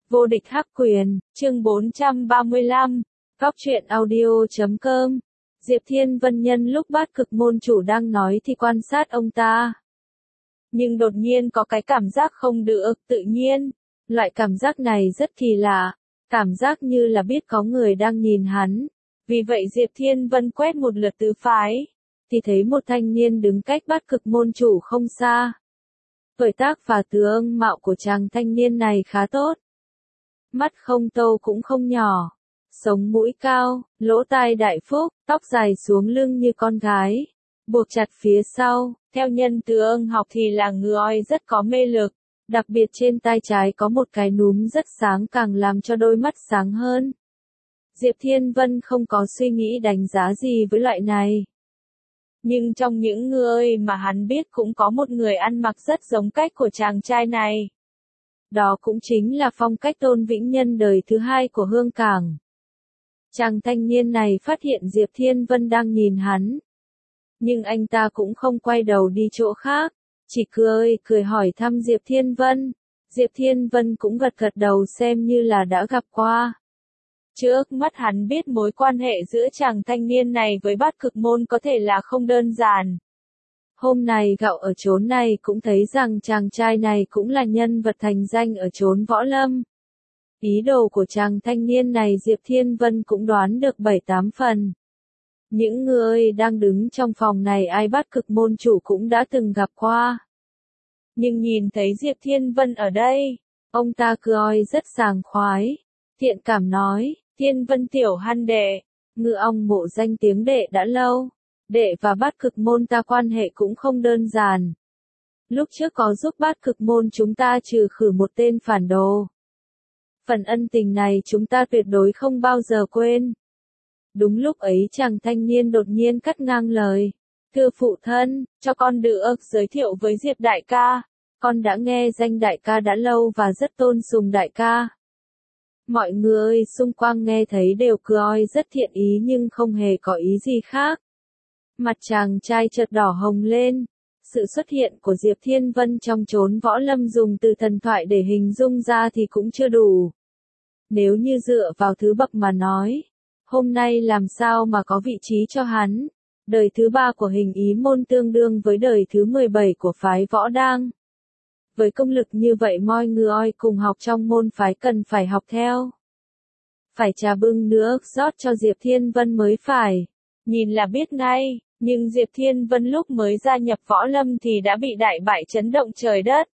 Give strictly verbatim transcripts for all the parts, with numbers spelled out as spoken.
Vô địch hắc quyền, chương bốn trăm ba mươi lăm, Góc truyện audio chấm com. Diệp Thiên Vân nhân lúc Bát Cực môn chủ đang nói thì quan sát ông ta. Nhưng đột nhiên có cái cảm giác không được tự nhiên. Loại cảm giác này rất kỳ lạ. Cảm giác như là biết có người đang nhìn hắn. Vì vậy Diệp Thiên Vân quét một lượt tứ phái. Thì thấy một thanh niên đứng cách Bát Cực môn chủ không xa. Tuổi tác và tướng mạo của chàng thanh niên này khá tốt. Mắt không tô cũng không nhỏ. Sống mũi cao, lỗ tai đại phúc, tóc dài xuống lưng như con gái. Buộc chặt phía sau, theo nhân tướng học thì là người rất có mê lực. Đặc biệt trên tai trái có một cái núm rất sáng càng làm cho đôi mắt sáng hơn. Diệp Thiên Vân không có suy nghĩ đánh giá gì với loại này. Nhưng trong những người mà hắn biết cũng có một người ăn mặc rất giống cách của chàng trai này. Đó cũng chính là phong cách Tôn Vĩnh Nhân đời thứ hai của Hương Cảng. Chàng thanh niên này phát hiện Diệp Thiên Vân đang nhìn hắn. Nhưng anh ta cũng không quay đầu đi chỗ khác, chỉ cười cười hỏi thăm Diệp Thiên Vân. Diệp Thiên Vân cũng gật gật đầu xem như là đã gặp qua. Trước mắt hắn biết mối quan hệ giữa chàng thanh niên này với Bát Cực môn có thể là không đơn giản. Hôm nay gạo ở chốn này cũng thấy rằng chàng trai này cũng là nhân vật thành danh ở chốn võ lâm. Ý đồ của chàng thanh niên này Diệp Thiên Vân cũng đoán được bảy tám phần. Những người đang đứng trong phòng này ai Bát Cực môn chủ cũng đã từng gặp qua. Nhưng nhìn thấy Diệp Thiên Vân ở đây, ông ta cười rất sảng khoái. Thiện cảm nói, Thiên Vân tiểu hăn đệ, ngư ong mộ danh tiếng đệ đã lâu. Đệ và Bát Cực môn ta quan hệ cũng không đơn giản. Lúc trước có giúp Bát Cực môn chúng ta trừ khử một tên phản đồ. Phần ân tình này chúng ta tuyệt đối không bao giờ quên. Đúng lúc ấy chàng thanh niên đột nhiên cắt ngang lời. Thưa phụ thân, cho con được giới thiệu với Diệp đại ca. Con đã nghe danh đại ca đã lâu và rất tôn sùng đại ca. Mọi người xung quanh nghe thấy đều cười rất thiện ý nhưng không hề có ý gì khác. Mặt chàng trai chợt đỏ hồng lên. Sự xuất hiện của Diệp Thiên Vân trong chốn võ lâm dùng từ thần thoại để hình dung ra thì cũng chưa đủ. Nếu như dựa vào thứ bậc mà nói, hôm nay làm sao mà có vị trí cho hắn. Đời thứ ba của hình ý môn tương đương với đời thứ mười bảy của phái võ đang. Với công lực như vậy mọi người cùng học trong môn phái cần phải học theo. Phải trà bưng nước rót cho Diệp Thiên Vân mới phải. Nhìn là biết ngay, nhưng Diệp Thiên Vân lúc mới gia nhập võ lâm thì đã bị đại bại chấn động trời đất.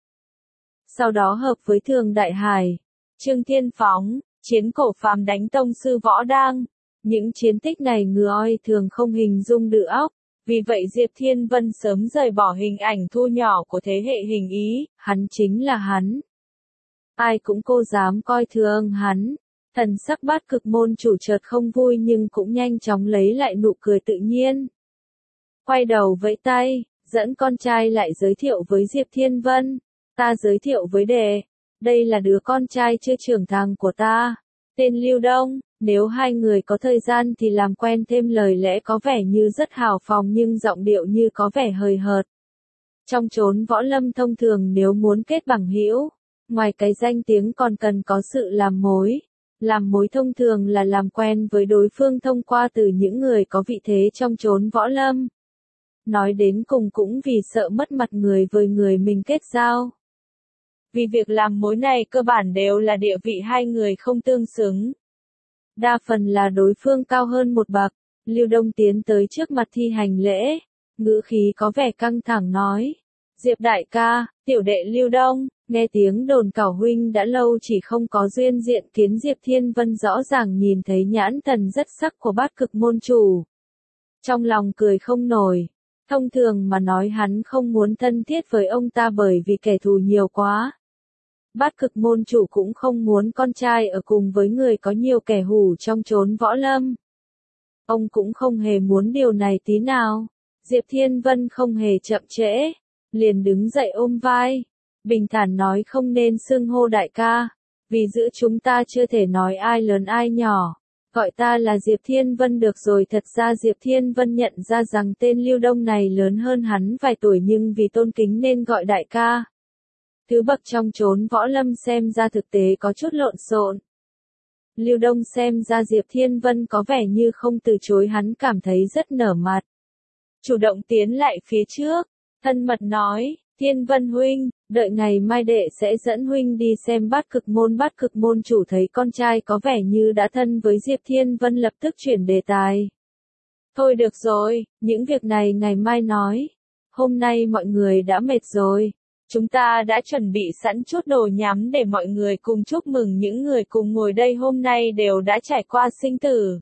Sau đó hợp với Thường Đại Hải, Trương Thiên Phóng, chiến cổ phàm đánh tông sư võ đang. Những chiến tích này người thường không hình dung được óc. Vì vậy Diệp Thiên Vân sớm rời bỏ hình ảnh thu nhỏ của thế hệ hình ý, hắn chính là hắn. Ai cũng cô dám coi thường hắn. Thần sắc Bát Cực môn chủ chợt không vui nhưng cũng nhanh chóng lấy lại nụ cười tự nhiên. Quay đầu vẫy tay, dẫn con trai lại giới thiệu với Diệp Thiên Vân. Ta giới thiệu với đệ, đây là đứa con trai chưa trưởng thành của ta, tên Lưu Đông. Nếu hai người có thời gian thì làm quen thêm lời lẽ có vẻ như rất hào phóng nhưng giọng điệu như có vẻ hời hợt. Trong chốn võ lâm thông thường nếu muốn kết bằng hữu, ngoài cái danh tiếng còn cần có sự làm mối. Làm mối thông thường là làm quen với đối phương thông qua từ những người có vị thế trong chốn võ lâm. Nói đến cùng cũng vì sợ mất mặt người với người mình kết giao. Vì việc làm mối này cơ bản đều là địa vị hai người không tương xứng. Đa phần là đối phương cao hơn một bậc. Lưu Đông tiến tới trước mặt thi hành lễ, ngữ khí có vẻ căng thẳng nói. Diệp đại ca, tiểu đệ Lưu Đông, nghe tiếng đồn cảo huynh đã lâu chỉ không có duyên diện kiến Diệp Thiên Vân rõ ràng nhìn thấy nhãn thần rất sắc của Bát Cực môn chủ. Trong lòng cười không nổi. Thông thường mà nói hắn không muốn thân thiết với ông ta bởi vì kẻ thù nhiều quá. Bát Cực môn chủ cũng không muốn con trai ở cùng với người có nhiều kẻ hủ trong chốn võ lâm. Ông cũng không hề muốn điều này tí nào. Diệp Thiên Vân không hề chậm trễ, liền đứng dậy ôm vai, bình thản nói không nên xưng hô đại ca, vì giữa chúng ta chưa thể nói ai lớn ai nhỏ. Gọi ta là Diệp Thiên Vân được rồi. Thật ra Diệp Thiên Vân nhận ra rằng tên Lưu Đông này lớn hơn hắn vài tuổi nhưng vì tôn kính nên gọi đại ca. Thứ bậc trong chốn võ lâm xem ra thực tế có chút lộn xộn. Lưu Đông xem ra Diệp Thiên Vân có vẻ như không từ chối, hắn cảm thấy rất nở mặt. Chủ động tiến lại phía trước, thân mật nói, Thiên Vân huynh, đợi ngày mai đệ sẽ dẫn huynh đi xem Bát Cực môn. Bát Cực môn chủ thấy con trai có vẻ như đã thân với Diệp Thiên Vân lập tức chuyển đề tài. Thôi được rồi, những việc này ngày mai nói. Hôm nay mọi người đã mệt rồi. Chúng ta đã chuẩn bị sẵn chút đồ nhắm để mọi người cùng chúc mừng những người cùng ngồi đây hôm nay đều đã trải qua sinh tử.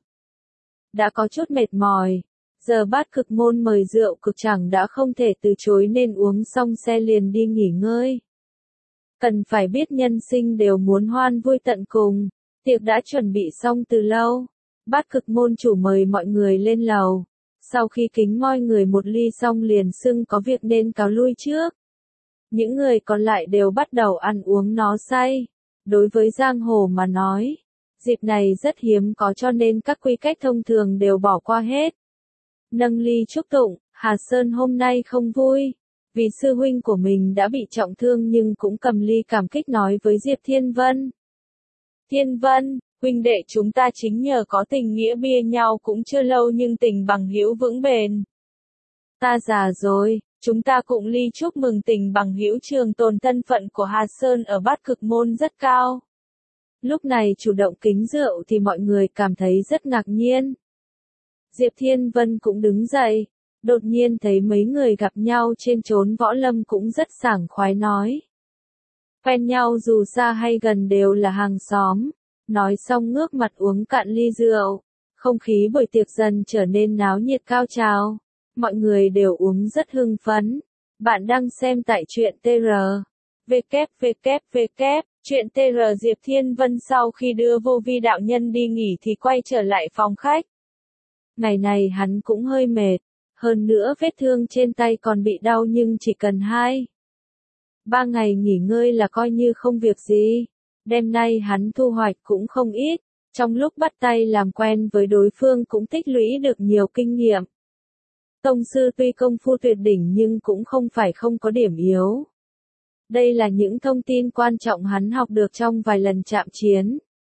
Đã có chút mệt mỏi. Giờ Bát Cực môn mời rượu cực chẳng đã không thể từ chối nên uống xong xe liền đi nghỉ ngơi. Cần phải biết nhân sinh đều muốn hoan vui tận cùng. Tiệc đã chuẩn bị xong từ lâu. Bát Cực môn chủ mời mọi người lên lầu. Sau khi kính moi người một ly xong liền xưng có việc nên cáo lui trước. Những người còn lại đều bắt đầu ăn uống no say. Đối với giang hồ mà nói, dịp này rất hiếm có cho nên các quy cách thông thường đều bỏ qua hết. Nâng ly chúc tụng, Hà Sơn hôm nay không vui. Vì sư huynh của mình đã bị trọng thương nhưng cũng cầm ly cảm kích nói với Diệp Thiên Vân. Thiên Vân, huynh đệ chúng ta chính nhờ có tình nghĩa bia nhau cũng chưa lâu nhưng tình bằng hữu vững bền. Ta già rồi, chúng ta cũng ly chúc mừng tình bằng hữu trường tồn, thân phận của Hà Sơn ở Bát Cực môn rất cao. Lúc này chủ động kính rượu thì mọi người cảm thấy rất ngạc nhiên. Diệp Thiên Vân cũng đứng dậy, đột nhiên thấy mấy người gặp nhau trên chốn võ lâm cũng rất sảng khoái nói. Quen nhau dù xa hay gần đều là hàng xóm, nói xong ngước mặt uống cạn ly rượu, không khí buổi tiệc dần trở nên náo nhiệt cao trào, mọi người đều uống rất hưng phấn. Bạn đang xem tại truyện tê rờ. vê kép vê kép vê kép, truyện tê rờ. Diệp Thiên Vân sau khi đưa Vô Vi đạo nhân đi nghỉ thì quay trở lại phòng khách. Ngày này hắn cũng hơi mệt, hơn nữa vết thương trên tay còn bị đau nhưng chỉ cần hai, ba ngày nghỉ ngơi là coi như không việc gì. Đêm nay hắn thu hoạch cũng không ít, trong lúc bắt tay làm quen với đối phương cũng tích lũy được nhiều kinh nghiệm. Tông sư tuy công phu tuyệt đỉnh nhưng cũng không phải không có điểm yếu. Đây là những thông tin quan trọng hắn học được trong vài lần chạm chiến.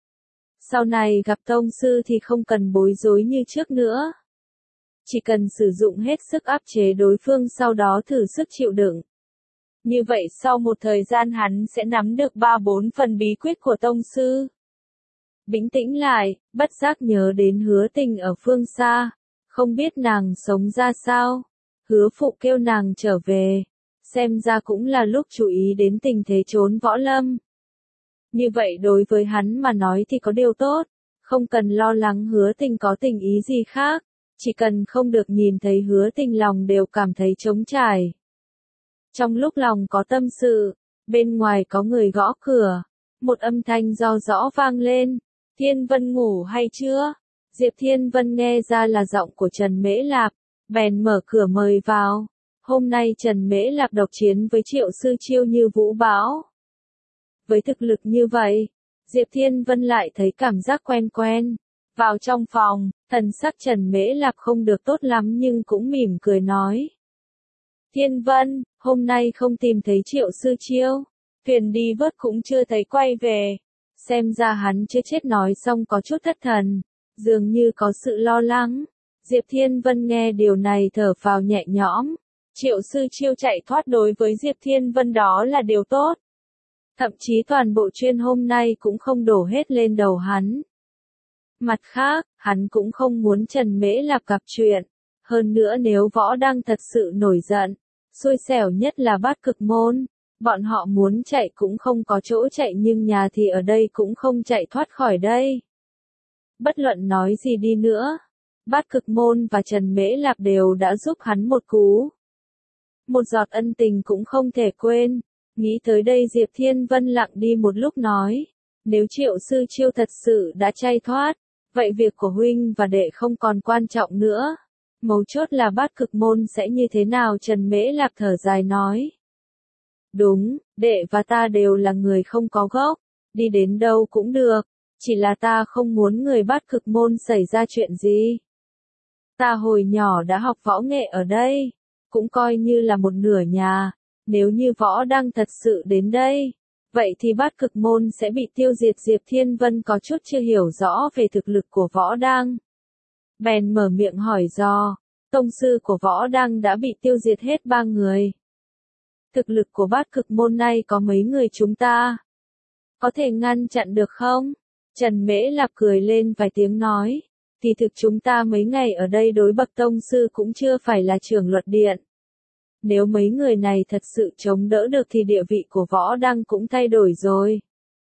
Sau này gặp tông sư thì không cần bối rối như trước nữa. Chỉ cần sử dụng hết sức áp chế đối phương, sau đó thử sức chịu đựng. Như vậy sau một thời gian hắn sẽ nắm được ba bốn phần bí quyết của tông sư. Bình tĩnh lại, bất giác nhớ đến Hứa Tình ở phương xa, không biết nàng sống ra sao. Hứa phụ kêu nàng trở về, xem ra cũng là lúc chú ý đến tình thế chốn võ lâm. Như vậy đối với hắn mà nói thì có điều tốt, không cần lo lắng Hứa Tình có tình ý gì khác, chỉ cần không được nhìn thấy Hứa Tình lòng đều cảm thấy trống trải. Trong lúc lòng có tâm sự, bên ngoài có người gõ cửa, một âm thanh do rõ vang lên, Thiên Vân ngủ hay chưa? Diệp Thiên Vân nghe ra là giọng của Trần Mễ Lạp, bèn mở cửa mời vào. Hôm nay Trần Mễ Lạp độc chiến với Triệu Sư Chiêu như vũ bão. Với thực lực như vậy, Diệp Thiên Vân lại thấy cảm giác quen quen. Vào trong phòng, thần sắc Trần Mễ Lạp không được tốt lắm nhưng cũng mỉm cười nói. Thiên Vân, hôm nay không tìm thấy Triệu Sư Chiêu, thuyền đi vớt cũng chưa thấy quay về. Xem ra hắn chưa chết, nói xong có chút thất thần, dường như có sự lo lắng. Diệp Thiên Vân nghe điều này thở phào nhẹ nhõm. Triệu Sư Chiêu chạy thoát đối với Diệp Thiên Vân đó là điều tốt. Thậm chí toàn bộ chuyên hôm nay cũng không đổ hết lên đầu hắn. Mặt khác, hắn cũng không muốn Trần Mễ Lạp gặp chuyện. Hơn nữa nếu võ đang thật sự nổi giận, xui xẻo nhất là Bát Cực môn. Bọn họ muốn chạy cũng không có chỗ chạy nhưng nhà thì ở đây cũng không chạy thoát khỏi đây. Bất luận nói gì đi nữa, Bát Cực môn và Trần Mễ Lạp đều đã giúp hắn một cú. Một giọt ân tình cũng không thể quên. Nghĩ tới đây Diệp Thiên Vân lặng đi một lúc nói. Nếu Triệu Sư Chiêu thật sự đã chạy thoát, vậy việc của huynh và đệ không còn quan trọng nữa. Mấu chốt là Bát Cực môn sẽ như thế nào? Trần Mễ Lạp thở dài nói. Đúng, đệ và ta đều là người không có gốc, đi đến đâu cũng được, chỉ là ta không muốn người Bát Cực môn xảy ra chuyện gì. Ta hồi nhỏ đã học võ nghệ ở đây, cũng coi như là một nửa nhà, Nếu như Võ Đăng thật sự đến đây, vậy thì Bát Cực Môn sẽ bị tiêu diệt. Diệp Thiên Vân có chút chưa hiểu rõ về thực lực của Võ Đăng. Bèn mở miệng hỏi dò, tông sư của Võ Đăng đã bị tiêu diệt hết ba người. Thực lực của Bát Cực Môn này có mấy người chúng ta? Có thể ngăn chặn được không? Trần Mễ Lạp cười lên vài tiếng nói, kỳ thực chúng ta mấy ngày ở đây đối bậc tông sư cũng chưa phải là trưởng luật điện. Nếu mấy người này thật sự chống đỡ được thì địa vị của Võ Đăng cũng thay đổi rồi.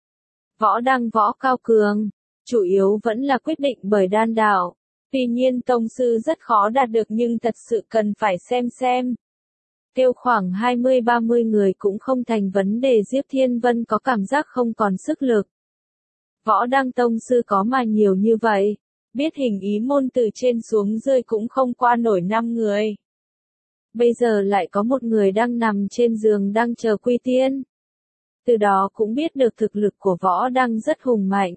Võ Đăng võ cao cường, chủ yếu vẫn là quyết định bởi đan đạo. Tuy nhiên tông sư rất khó đạt được nhưng thật sự cần phải xem xem. Kêu khoảng hai mươi ba mươi người cũng không thành vấn đề. Diệp Thiên Vân có cảm giác không còn sức lực. Võ Đăng tông sư có mà nhiều như vậy, biết hình ý môn từ trên xuống rơi cũng không qua nổi năm người. Bây giờ lại có một người đang nằm trên giường đang chờ quy tiên. Từ đó cũng biết được thực lực của Võ Đăng rất hùng mạnh.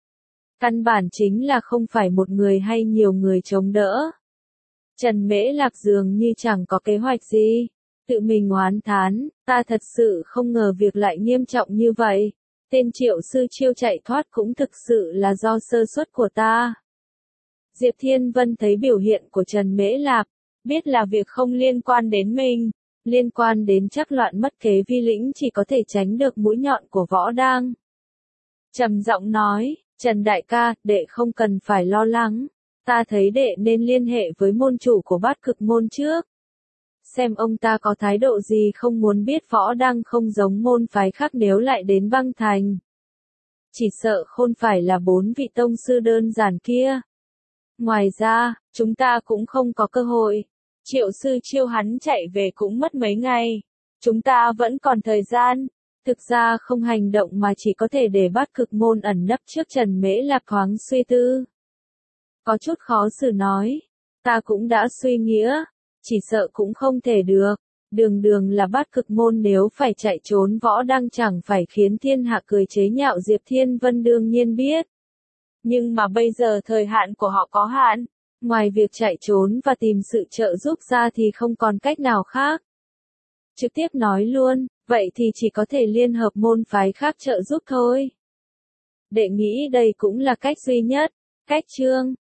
Căn bản chính là không phải một người hay nhiều người chống đỡ. Trần Mễ Lạc dường như chẳng có kế hoạch gì. Tự mình oán thán, ta thật sự không ngờ việc lại nghiêm trọng như vậy. Tên Triệu sư Chiêu chạy thoát cũng thực sự là do sơ suất của ta. Diệp Thiên Vân thấy biểu hiện của Trần Mễ Lạp, biết là việc không liên quan đến mình, liên quan đến chắc loạn mất kế vi lĩnh chỉ có thể tránh được mũi nhọn của Võ Đăng. Trầm giọng nói, Trần đại ca, đệ không cần phải lo lắng, ta thấy đệ nên liên hệ với môn chủ của Bát Cực Môn trước. Xem ông ta có thái độ gì. Không muốn biết Võ Đăng không giống môn phái khác nếu lại đến băng thành. Chỉ sợ không phải là bốn vị tông sư đơn giản kia. Ngoài ra, chúng ta cũng không có cơ hội. Triệu sư Chiêu hắn chạy về cũng mất mấy ngày. Chúng ta vẫn còn thời gian. Thực ra không hành động mà chỉ có thể để Bát Cực Môn ẩn nấp trước. Trần Mễ Lạc thoáng suy tư. Có chút khó xử nói. Ta cũng đã suy nghĩa. Chỉ sợ cũng không thể được. Đường đường là Bát Cực Môn nếu phải chạy trốn Võ Đăng chẳng phải khiến thiên hạ cười chế nhạo. Diệp Thiên Vân đương nhiên biết. Nhưng mà bây giờ thời hạn của họ có hạn. Ngoài việc chạy trốn và tìm sự trợ giúp ra thì không còn cách nào khác. Trực tiếp nói luôn, vậy thì chỉ có thể liên hợp môn phái khác trợ giúp thôi. Đệ nghĩ đây cũng là cách duy nhất. Cách chương